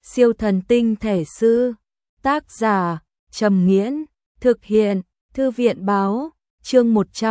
Siêu thần tinh thể sư. Tác giả Trầm Nghiễn. Thực hiện Thư viện báo. Chương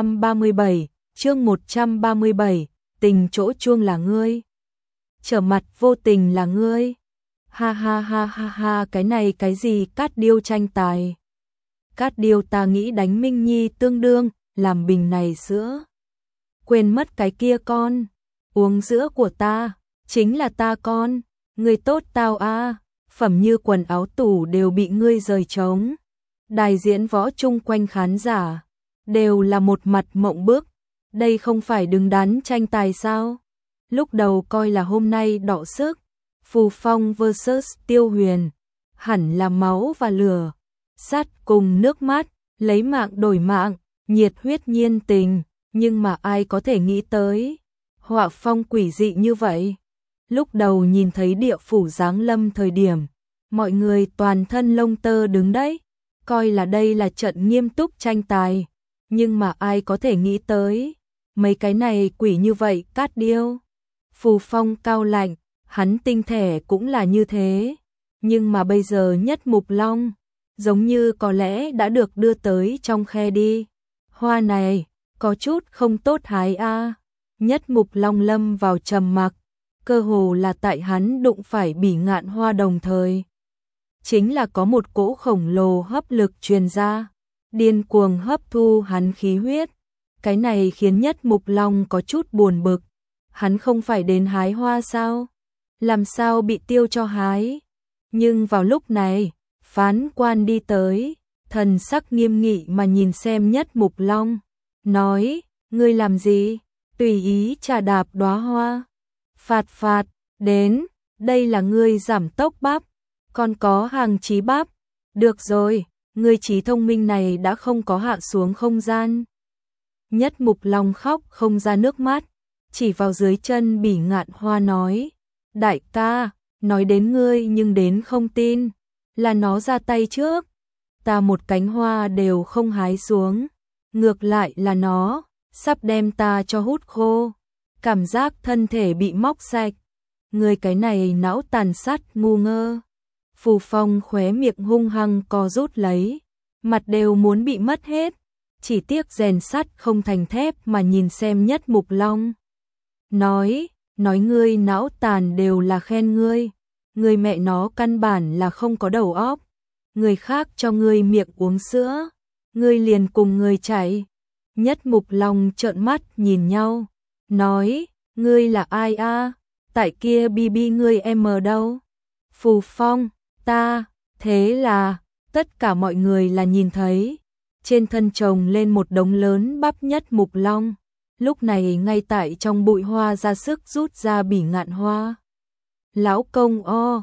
137. Tình chỗ chuông là ngươi. Trở mặt vô tình là ngươi. Ha ha ha ha ha, cái này cái gì Cát Điêu tranh tài. Cát Điêu ta nghĩ đánh Minh Nhi tương đương, làm bình này sữa. Quên mất cái kia con. Uống sữa của ta, chính là ta con. Ngươi tốt tao a, phẩm như quần áo tủ đều bị ngươi rời trống. Đài diễn võ chung quanh khán giả đều là một mặt mộng bức. Đây không phải đứng đắn tranh tài sao? Lúc đầu coi là hôm nay đọ sức, Phù Phong vs Tiêu Huyền, hẳn là máu và lửa, sắt cùng nước mắt, lấy mạng đổi mạng, nhiệt huyết nhiên tình, nhưng mà ai có thể nghĩ tới họa phong quỷ dị như vậy. Lúc đầu nhìn thấy địa phủ giáng lâm thời điểm, mọi người toàn thân lông tơ đứng đấy, coi là đây là trận nghiêm túc tranh tài, nhưng mà ai có thể nghĩ tới mấy cái này quỷ như vậy. Cát Điêu, Phù Phong cao lạnh, hắn tinh thể cũng là như thế, nhưng mà bây giờ Nhất Mục Long giống như có lẽ đã được đưa tới trong khe đi. Hoa này có chút không tốt hái a. Nhất Mục Long lâm vào trầm mặc, cơ hồ là tại hắn đụng phải Bỉ Ngạn Hoa đồng thời. Chính là có một cỗ khổng lồ hấp lực truyền ra, điên cuồng hấp thu hắn khí huyết. Cái này khiến Nhất Mục Long có chút buồn bực. Hắn không phải đến hái hoa sao? Làm sao bị tiêu cho hái? Nhưng vào lúc này, phán quan đi tới, thần sắc nghiêm nghị mà nhìn xem Nhất Mục Long, nói, ngươi làm gì? Tùy ý trà đạp đóa hoa. Phạt phạt, đến, đây là ngươi giảm tốc bắp, còn có hàng trí bắp. Được rồi, ngươi trí thông minh này đã không có hạ xuống không gian. Nhất Mục Long khóc không ra nước mắt, chỉ vào dưới chân Bỉ Ngạn Hoa nói, đại ca, nói đến ngươi nhưng đến không tin, là nó ra tay trước, ta một cánh hoa đều không hái xuống, ngược lại là nó sắp đem ta cho hút khô, cảm giác thân thể bị móc sạch. Ngươi cái này não tàn sắt ngu ngơ. Phù Phong khóe miệng hung hăng co rút lấy, mặt đều muốn bị mất hết, chỉ tiếc rèn sắt không thành thép mà nhìn xem Nhất Mục Long. Nói ngươi não tàn đều là khen ngươi, ngươi mẹ nó căn bản là không có đầu óc. Người khác cho ngươi miệng uống sữa, ngươi liền cùng người chạy. Nhất Mục Long trợn mắt nhìn nhau, nói, ngươi là ai a? Tại kia BB ngươi em ở đâu? Phù Phong, ta. Thế là tất cả mọi người là nhìn thấy trên thân chồng lên một đống lớn bắp. Nhất Mục Long lúc này ngay tại trong bụi hoa ra sức rút ra Bỉ Ngạn Hoa. Lão công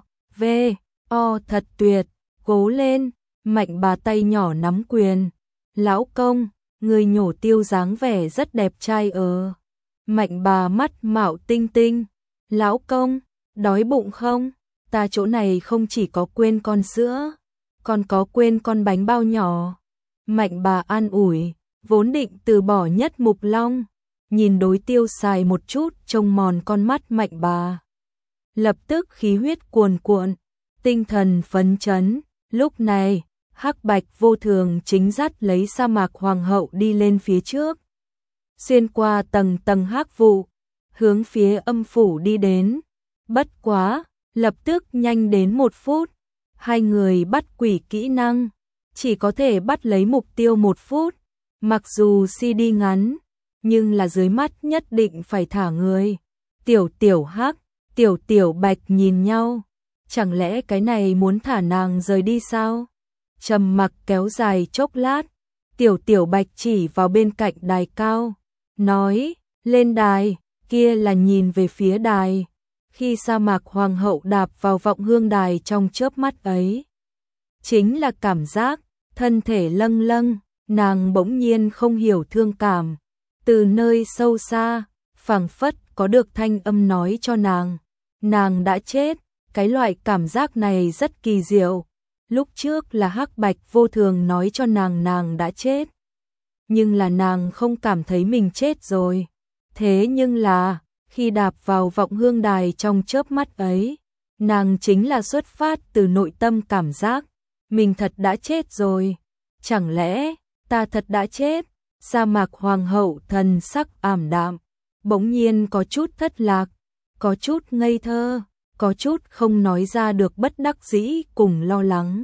thật tuyệt, cố lên. Mạnh Bà tay nhỏ nắm quyền. Lão công, người nhổ tiêu dáng vẻ rất đẹp trai. Mạnh Bà mắt mạo tinh tinh. Lão công, đói bụng không? Ta chỗ này không chỉ có quên con sữa, còn có quên con bánh bao nhỏ. Mạnh Bà an ủi, vốn định từ bỏ Nhất Mục Long, nhìn đối tiêu xài một chút trông mòn con mắt Mạnh Bà. Lập tức khí huyết cuồn cuộn, tinh thần phấn chấn. Lúc này, Hắc Bạch Vô Thường chính dắt lấy Sa Mạc Hoàng hậu đi lên phía trước, xuyên qua tầng tầng hắc vụ, hướng phía âm phủ đi đến. Bất quá, lập tức nhanh đến 1 phút, hai người bắt quỷ kỹ năng, chỉ có thể bắt lấy mục tiêu 1 phút. Mặc dù CD ngắn, nhưng là dưới mắt nhất định phải thả người. Tiểu Hắc, Tiểu Bạch nhìn nhau, chẳng lẽ cái này muốn thả nàng rời đi sao? Trầm mặc kéo dài chốc lát, Tiểu Bạch chỉ vào bên cạnh đài cao, nói, lên đài. Kia là nhìn về phía đài. Khi Sa Mạc Hoàng hậu đạp vào vọng hương đài trong chớp mắt ấy, chính là cảm giác thân thể lâng lâng, nàng bỗng nhiên không hiểu thương cảm. Từ nơi sâu xa, phảng phất có được thanh âm nói cho nàng đã chết. Cái loại cảm giác này rất kỳ diệu. Lúc trước là Hắc Bạch Vô Thường nói cho nàng đã chết, nhưng là nàng không cảm thấy mình chết rồi. Thế nhưng là, khi đạp vào vọng hương đài trong chớp mắt ấy, Nàng chính là xuất phát từ nội tâm cảm giác, mình thật đã chết rồi. Chẳng lẽ, ta thật đã chết? Sa mạc hoàng hậu thần sắc ảm đạm, bỗng nhiên có chút thất lạc, có chút ngây thơ, có chút không nói ra được bất đắc dĩ cùng lo lắng.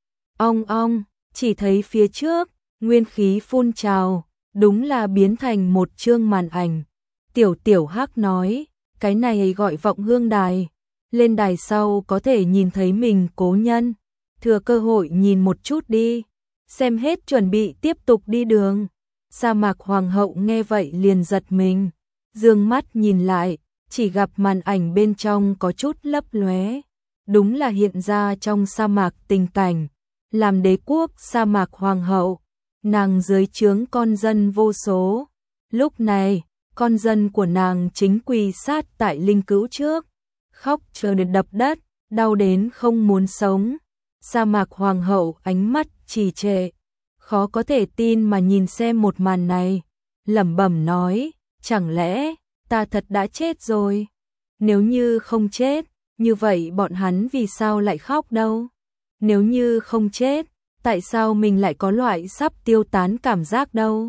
Ong, chỉ thấy phía trước, nguyên khí phun trào, đúng là biến thành một chương màn ảnh. Tiểu Hắc nói, cái này gọi vọng hương đài, lên đài sau có thể nhìn thấy mình cố nhân, thừa cơ hội nhìn một chút đi, xem hết chuẩn bị tiếp tục đi đường. Sa mạc hoàng hậu nghe vậy liền giật mình, dương mắt nhìn lại, chỉ gặp màn ảnh bên trong có chút lấp lóe, đúng là hiện ra trong sa mạc tình cảnh, làm đế quốc sa mạc hoàng hậu, nàng dưới trướng con dân vô số. Lúc này, con dân của nàng chính quỳ sát tại linh cữu trước, khóc chờ đến đập đất, đau đến không muốn sống. Sa mạc hoàng hậu ánh mắt trì trệ, khó có thể tin mà nhìn xem một màn này, lẩm bẩm nói, chẳng lẽ ta thật đã chết rồi? Nếu như không chết, như vậy bọn hắn vì sao lại khóc đâu? Nếu như không chết, tại sao mình lại có loại sắp tiêu tán cảm giác đâu?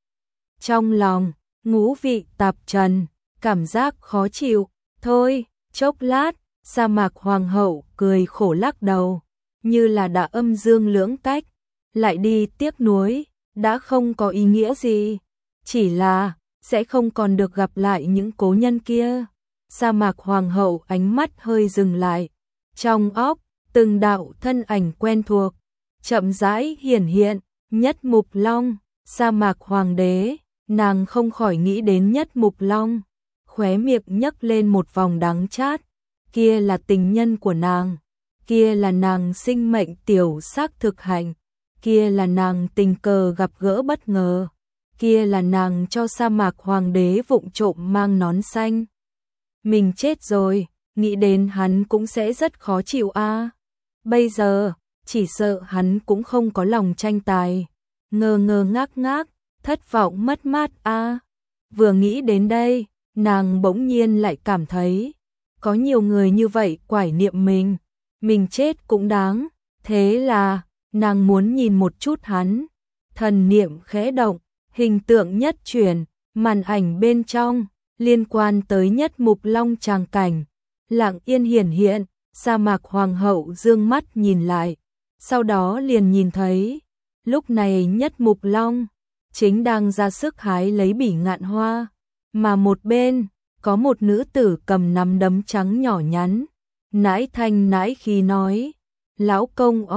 Trong lòng, ngũ vị tạp trần, cảm giác khó chịu, thôi, chốc lát, sa mạc hoàng hậu cười khổ lắc đầu, như là đã âm dương lưỡng cách, lại đi tiếc nuối, đã không có ý nghĩa gì, chỉ là sẽ không còn được gặp lại những cố nhân kia. Sa mạc hoàng hậu ánh mắt hơi dừng lại, trong óc, từng đạo thân ảnh quen thuộc, chậm rãi hiển hiện, Nhất Mục Long, sa mạc hoàng đế, nàng không khỏi nghĩ đến Nhất Mục Long, khóe miệng nhấc lên một vòng đắng chát, kia là tình nhân của nàng, kia là nàng sinh mệnh tiểu sắc thực hành, kia là nàng tình cờ gặp gỡ bất ngờ, kia là nàng cho sa mạc hoàng đế vụng trộm mang nón xanh. Mình chết rồi, nghĩ đến hắn cũng sẽ rất khó chịu a. Bây giờ, chỉ sợ hắn cũng không có lòng tranh tài, ngơ ngác, thất vọng mất mát a. Vừa nghĩ đến đây, nàng bỗng nhiên lại cảm thấy, có nhiều người như vậy quải niệm mình chết cũng đáng, thế là, nàng muốn nhìn một chút hắn, thần niệm khẽ động, hình tượng nhất chuyển, màn ảnh bên trong, liên quan tới Nhất Mục Long tràng cảnh, lặng yên hiển hiện, sa mạc hoàng hậu dương mắt nhìn lại, sau đó liền nhìn thấy, lúc này Nhất Mục Long chính đang ra sức hái lấy bỉ ngạn hoa, mà một bên, có một nữ tử cầm nắm đấm trắng nhỏ nhắn, nãi thanh nãi khí nói, lão công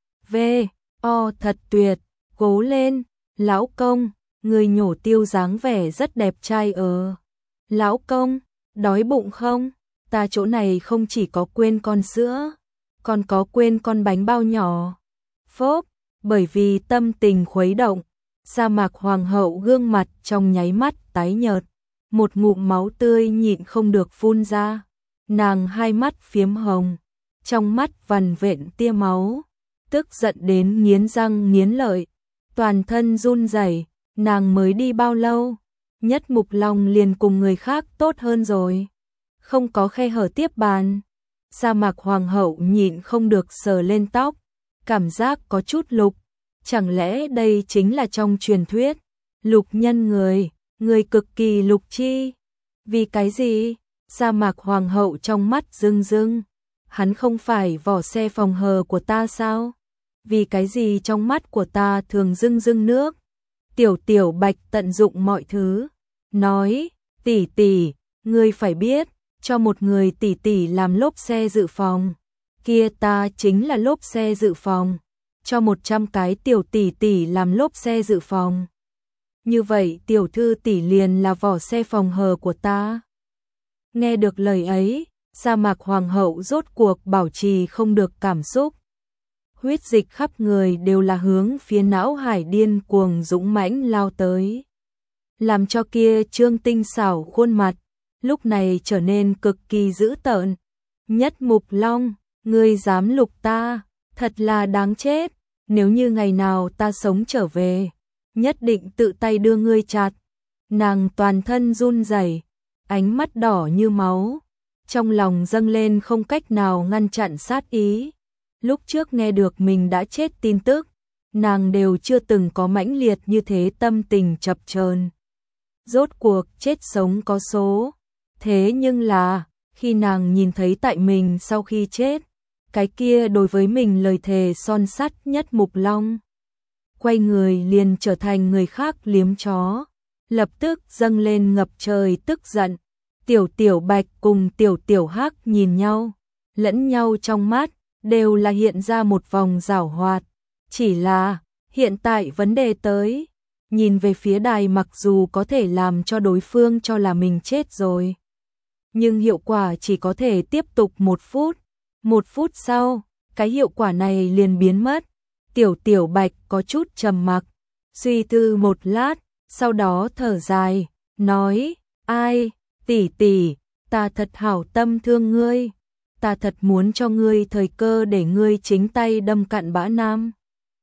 thật tuyệt, cố lên, lão công, người nhổ tiêu dáng vẻ rất đẹp trai Lão công, đói bụng không? Ta chỗ này không chỉ có quên con sữa, còn có quên con bánh bao nhỏ. Phốp, bởi vì tâm tình khuấy động, sa mạc hoàng hậu gương mặt trong nháy mắt tái nhợt, một ngụm máu tươi nhịn không được phun ra, nàng hai mắt phiếm hồng, trong mắt vằn vện tia máu, tức giận đến nghiến răng nghiến lợi, toàn thân run rẩy, nàng mới đi bao lâu, Nhất Mục Long liền cùng người khác tốt hơn rồi, không có khe hở tiếp bàn. Sa mạc hoàng hậu nhịn không được sờ lên tóc, cảm giác có chút lục, chẳng lẽ đây chính là trong truyền thuyết, lục nhân người cực kỳ lục chi? Vì cái gì? Sa mạc hoàng hậu trong mắt rưng rưng, hắn không phải vỏ xe phòng hờ của ta sao? Vì cái gì trong mắt của ta thường rưng nước? Tiểu Bạch tận dụng mọi thứ, nói, tỷ, ngươi phải biết, cho một người tỷ làm lốp xe dự phòng, kia ta chính là lốp xe dự phòng, cho 100 cái tiểu tỷ làm lốp xe dự phòng. Như vậy tiểu thư tỷ liền là vỏ xe phòng hờ của ta. Nghe được lời ấy, sa mạc hoàng hậu rốt cuộc bảo trì không được cảm xúc. Huyết dịch khắp người đều là hướng phía não hải điên cuồng dũng mãnh lao tới, làm cho kia trương tinh xảo khuôn mặt lúc này trở nên cực kỳ dữ tợn. Nhất Mục Long, ngươi dám lục ta, thật là đáng chết, nếu như ngày nào ta sống trở về, nhất định tự tay đưa ngươi chặt. Nàng toàn thân run rẩy, ánh mắt đỏ như máu, trong lòng dâng lên không cách nào ngăn chặn sát ý. Lúc trước nghe được mình đã chết tin tức, nàng đều chưa từng có mãnh liệt như thế tâm tình chập chờn. Rốt cuộc chết sống có số, thế nhưng là khi nàng nhìn thấy tại mình sau khi chết, cái kia đối với mình lời thề son sắt Nhất Mục Long, quay người liền trở thành người khác liếm chó, lập tức dâng lên ngập trời tức giận. Tiểu Tiểu Bạch cùng Tiểu Tiểu Hắc nhìn nhau, lẫn nhau trong mắt đều là hiện ra một vòng giảo hoạt, chỉ là hiện tại vấn đề tới, nhìn về phía đài mặc dù có thể làm cho đối phương cho là mình chết rồi, nhưng hiệu quả chỉ có thể tiếp tục 1 phút. 1 phút sau, cái hiệu quả này liền biến mất. Tiểu Tiểu Bạch có chút trầm mặc, suy tư một lát, sau đó thở dài, nói, ai, tỷ tỷ, ta thật hảo tâm thương ngươi, ta thật muốn cho ngươi thời cơ để ngươi chính tay đâm cặn bã nam.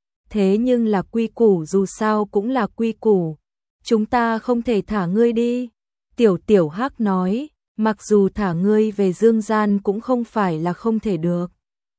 Thế nhưng là quy củ dù sao cũng là quy củ, chúng ta không thể thả ngươi đi. Tiểu Tiểu Hắc nói, mặc dù thả ngươi về dương gian cũng không phải là không thể được.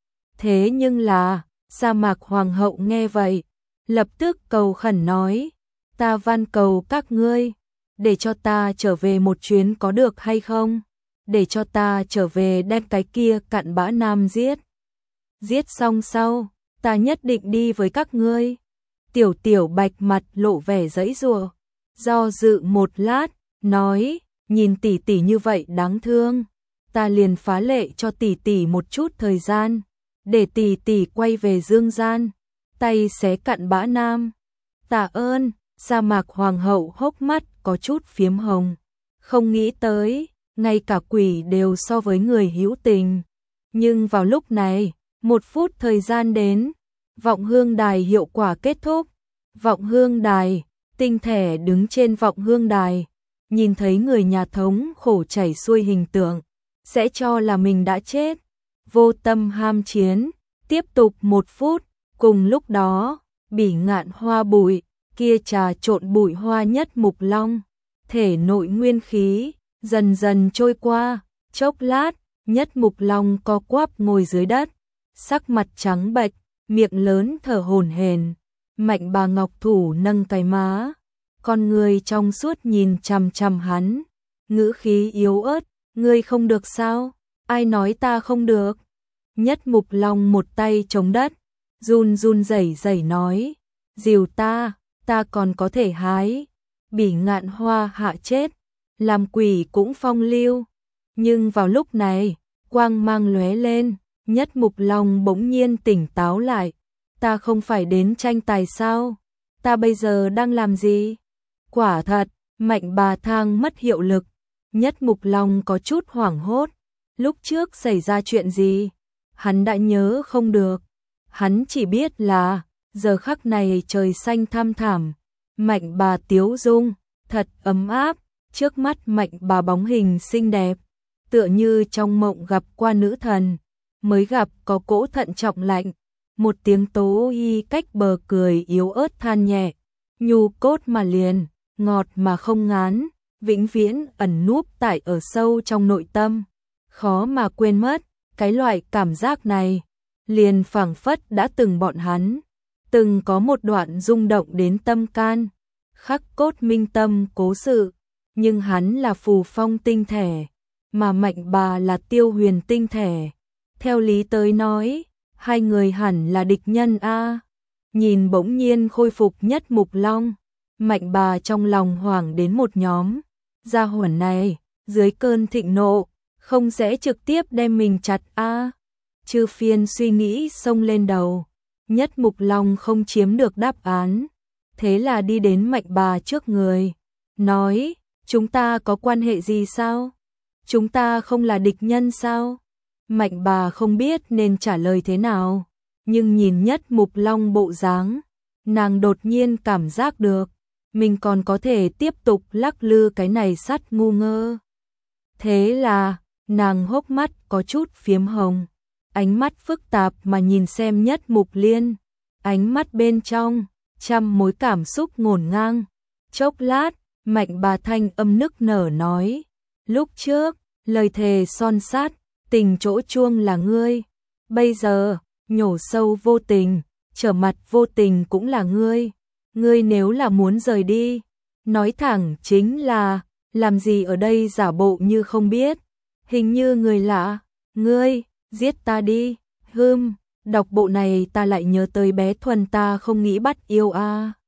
Thế nhưng là, Sa Mạc Hoàng hậu nghe vậy, lập tức cầu khẩn nói, ta van cầu các ngươi, để cho ta trở về một chuyến có được hay không? Để cho ta trở về đem cái kia cặn bã nam giết. Giết xong sau, ta nhất định đi với các ngươi. Tiểu Tiểu Bạch mặt lộ vẻ giãy giụa, do dự một lát, nói, nhìn tỷ tỷ như vậy đáng thương, ta liền phá lệ cho tỷ tỷ một chút thời gian, để tỷ tỷ quay về dương gian, tay xé cặn bã nam. Tạ ơn. Sa Mạc Hoàng hậu hốc mắt có chút phiếm hồng, không nghĩ tới, ngay cả quỷ đều so với người hữu tình. Nhưng vào lúc này, 1 phút thời gian đến, vọng hương đài hiệu quả kết thúc. Vọng hương đài, Tinh Thể đứng trên vọng hương đài, nhìn thấy người nhà thống khổ chảy xuôi hình tượng, sẽ cho là mình đã chết. Vô tâm ham chiến, tiếp tục 1 phút, cùng lúc đó, Bỉ Ngạn Hoa bụi, kia trà trộn bụi hoa Nhất Mục Long, thể nội nguyên khí, dần dần trôi qua, chốc lát, Nhất Mục Long co quắp ngồi dưới đất, sắc mặt trắng bệch, miệng lớn thở hổn hển. Mạnh Bà Ngọc thủ nâng cái má, con người trong suốt nhìn chằm chằm hắn, ngữ khí yếu ớt, ngươi không được sao? Ai nói ta không được? Nhất Mục Long một tay chống đất, run run rẩy rẩy nói, dìu ta còn có thể hái. Bỉ Ngạn Hoa hạ chết, làm quỷ cũng phong lưu. Nhưng vào lúc này, quang mang lóe lên, Nhất Mục Long bỗng nhiên tỉnh táo lại. Ta không phải đến tranh tài sao? Ta bây giờ đang làm gì? Quả thật, Mạnh Bà Thang mất hiệu lực. Nhất Mục Long có chút hoảng hốt. Lúc trước xảy ra chuyện gì? Hắn đã nhớ không được. Hắn chỉ biết là giờ khắc này trời xanh thăm thẳm, Mạnh Bà tiếu dung, thật ấm áp, trước mắt Mạnh Bà bóng hình xinh đẹp, tựa như trong mộng gặp qua nữ thần, mới gặp có cỗ thận trọng lạnh, một tiếng tố y cách bờ cười yếu ớt than nhẹ, nhu cốt mà liền, ngọt mà không ngán, vĩnh viễn ẩn núp tại ở sâu trong nội tâm, khó mà quên mất, cái loại cảm giác này, liền phảng phất đã từng bọn hắn. Từng có một đoạn rung động đến tâm can, khắc cốt minh tâm cố sự, nhưng hắn là Phù Phong tinh thể, mà Mạnh Bà là Tiêu Huyền tinh thể. Theo lý tới nói, hai người hẳn là địch nhân a. Nhìn bỗng nhiên khôi phục Nhất Mục Long, Mạnh Bà trong lòng hoảng đến một nhóm, gia hỏa này, dưới cơn thịnh nộ, không sẽ trực tiếp đem mình chặt a. Chư phiên suy nghĩ xông lên đầu. Nhất Mục Long không chiếm được đáp án, thế là đi đến Mạnh Bà trước người, nói, chúng ta có quan hệ gì sao? Chúng ta không là địch nhân sao? Mạnh Bà không biết nên trả lời thế nào, nhưng nhìn Nhất Mục Long bộ dáng, nàng đột nhiên cảm giác được, mình còn có thể tiếp tục lắc lư cái này sắt ngu ngơ. Thế là, nàng hốc mắt có chút phiếm hồng. Ánh mắt phức tạp mà nhìn xem Nhất Mục Liên, ánh mắt bên trong, trăm mối cảm xúc ngổn ngang. Chốc lát, Mạnh Bà thanh âm nức nở nói, lúc trước, lời thề son sắt, tình chỗ chuông là ngươi. Bây giờ, nhổ sâu vô tình, trở mặt vô tình cũng là ngươi. Ngươi nếu là muốn rời đi, nói thẳng chính là, làm gì ở đây giả bộ như không biết. Hình như người lạ, ngươi, giết ta đi. Đọc bộ này ta lại nhớ tới bé Thuần, ta không nghĩ bắt yêu a.